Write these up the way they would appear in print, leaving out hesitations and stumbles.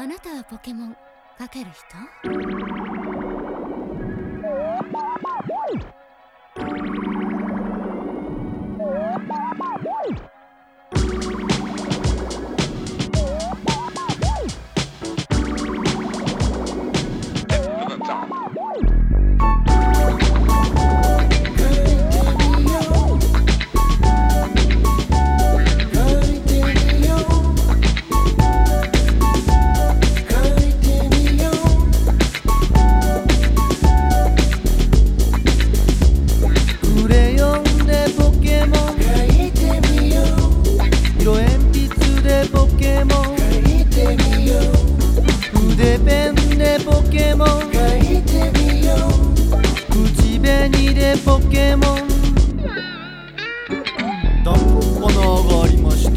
あなたはポケモンかける人？ 筆ペンでポケモン書いてみよう。口紅でポケモン。団子花がありまして、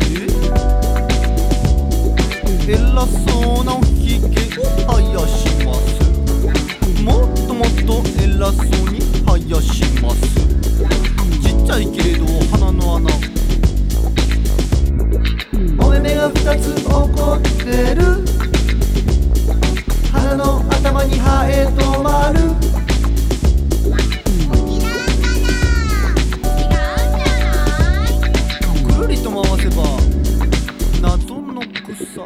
偉そうなひげ生やします。もっともっと偉そうに生やします。ちっちゃいけれど鼻の穴。お目目が2つ起こってる。鼻の頭にハエ止まる。 沖縄かな？違うんじゃない？ くるりと回せば謎の草。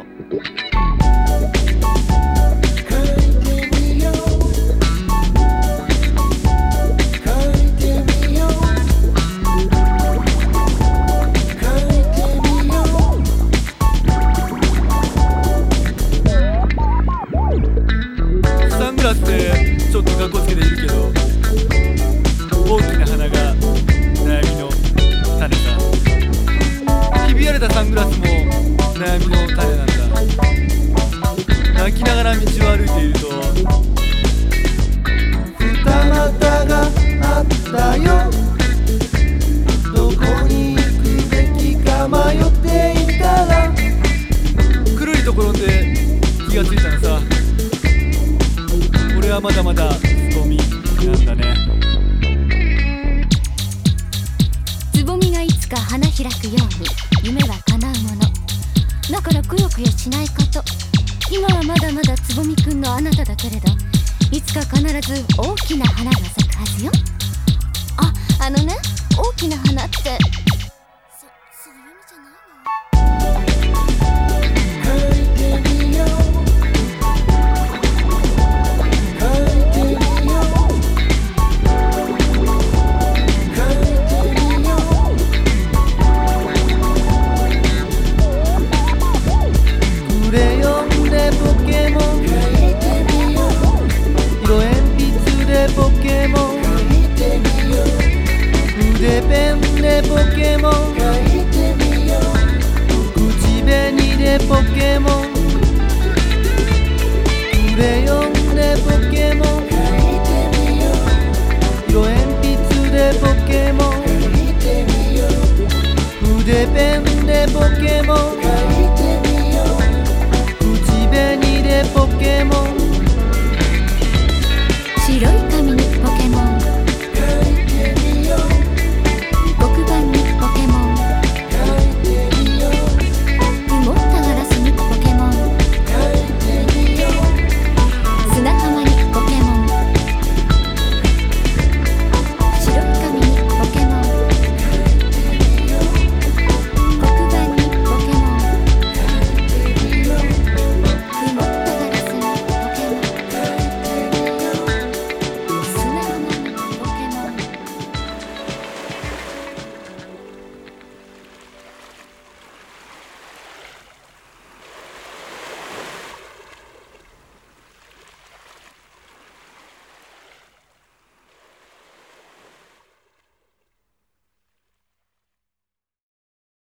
サングラスでちょっとかっこつけているけど、大きな鼻が悩みの種さ。ひび割れたサングラスも悩みの種なんだ。泣きながら道を歩いていると、二股があったよ。どこに行くべきか迷っていたら、くるりと転んで気がついたのさ。俺はまだまだつぼみなんだね。 つぼみがいつか花開くように夢は叶うものだから、くよくよしないこと。今はまだまだつぼみくんのあなただけれど、いつか必ず大きな花が咲くはずよ。あのね、大きな花って